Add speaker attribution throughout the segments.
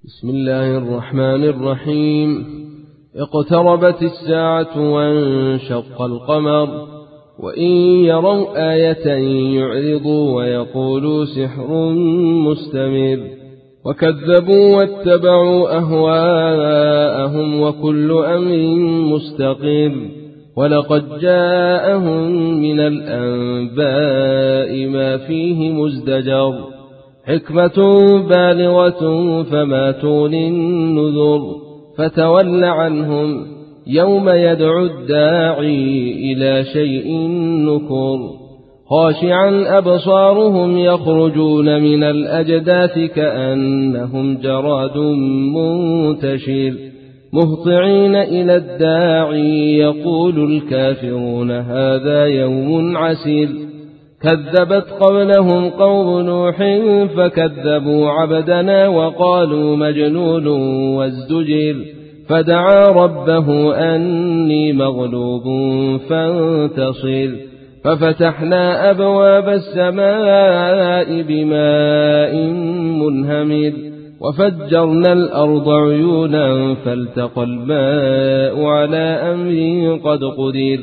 Speaker 1: بسم الله الرحمن الرحيم. اقتربت الساعة وانشق القمر وإن يروا آية يعرضوا ويقولوا سحر مستمر وكذبوا واتبعوا أهواءهم وكل أمر مستقر ولقد جاءهم من الأنباء ما فيه مزدجر حكمة بالغة فما تغني النذر فتول عنهم يوم يدعو الداعي إلى شيء نكر خاشعا أبصارهم يخرجون من الأجداث كأنهم جراد منتشر مهطعين إلى الداعي يقول الكافرون هذا يوم عسير كذبت قبلهم قوم نوح فكذبوا عبدنا وقالوا مجنون وازدجر فدعا ربه أني مغلوب فانتصر ففتحنا أبواب السماء بماء منهمر وفجرنا الأرض عيونا فالتقى الماء على أمر قد قدر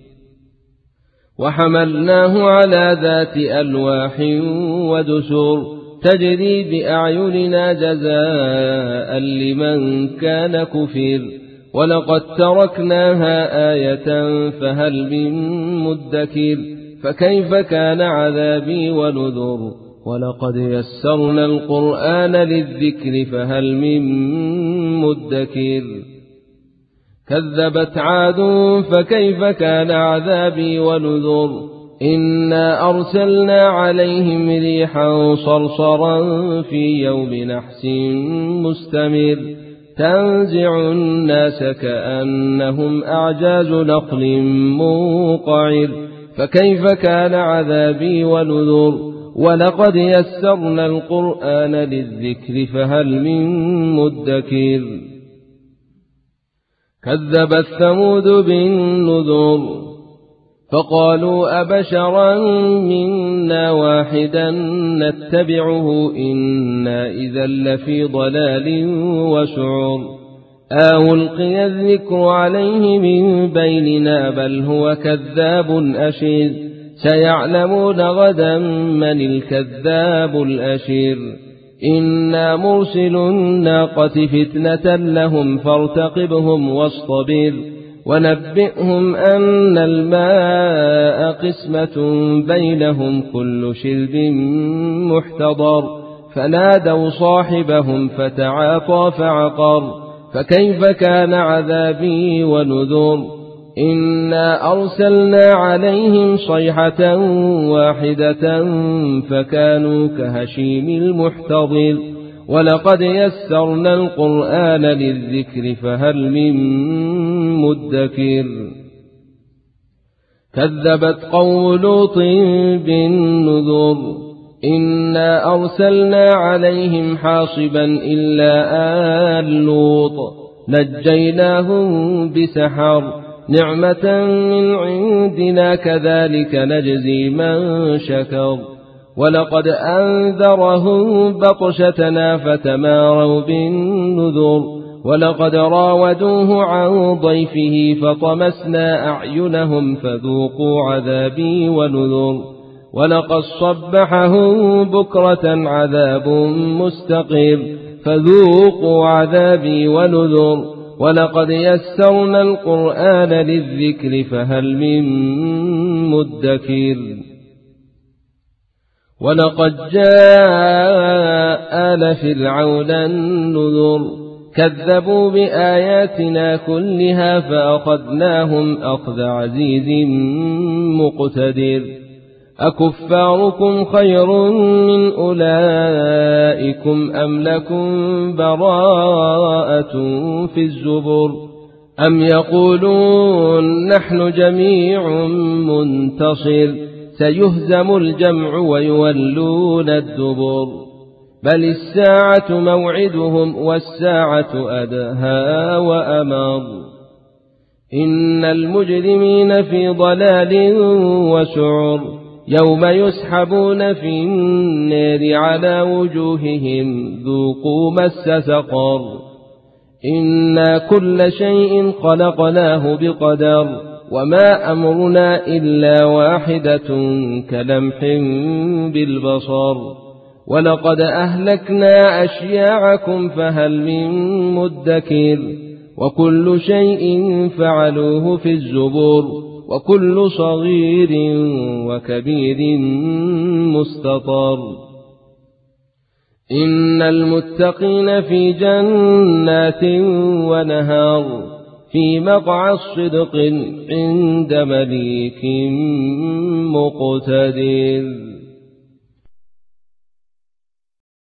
Speaker 1: وحملناه على ذات ألواح ودسر تجري بأعيننا جزاء لمن كان كفر ولقد تركناها آية فهل من مدكر فكيف كان عذابي ونذر ولقد يسرنا القرآن للذكر فهل من مدكر كذبت عاد فكيف كان عذابي ونذر إنا أرسلنا عليهم ريحا صرصرا في يوم نحس مستمر تنزع الناس كأنهم أعجاز نخل منقعر فكيف كان عذابي ونذر ولقد يسرنا القرآن للذكر فهل من مدكر كذبت ثمود بالنذر فقالوا أبشرا منا واحدا نتبعه إنا إذا لفي ضلال وسعر ألقي الذكر عليه من بيننا بل هو كذاب أشر سيعلمون غدا من الكذاب الأشر إنا مرسل الناقة فتنة لهم فارتقبهم واصطبر ونبئهم أن الماء قسمة بينهم كل شرب محتضر فنادوا صاحبهم فتعاطى فعقر فكيف كان عذابي ونذر إنا أرسلنا عليهم صيحة واحدة فكانوا كهشيم المحتضر ولقد يسرنا القرآن للذكر فهل من مدكر كذبت قوم لوط بالنذر إنا أرسلنا عليهم حاصبا إلا آل لوط نجيناهم بسحر نعمة من عندنا كذلك نجزي من شكر ولقد أنذرهم بطشتنا فتماروا بالنذر ولقد راودوه عن ضيفه فطمسنا أعينهم فذوقوا عذابي ونذر ولقد صبحهم بكرة عذاب مستقر فذوقوا عذابي ونذر ولقد يسرنا القرآن للذكر فهل من مدكر ولقد جاء آل فرعون النذر كذبوا بآياتنا كلها فأخذناهم أخذ عزيز مقتدر أكفاركم خير من أولئكم أم لكم براءة في الزبر أم يقولون نحن جميع منتصر سيهزم الجمع ويولون الدبر بل الساعة موعدهم والساعة أدهى وأمر إن المجرمين في ضلال وسعر يوم يسحبون في النار على وجوههم ذوقوا مس سقر إنا كل شيء خلقناه بقدر وما أمرنا إلا واحدة كلمح بالبصر ولقد أهلكنا أشياعكم فهل من مدكر وكل شيء فعلوه في الزبور وكل صغير وكبير مستطر إن المتقين في جنات ونهر في مقعد صدق عند مليك مقتدر.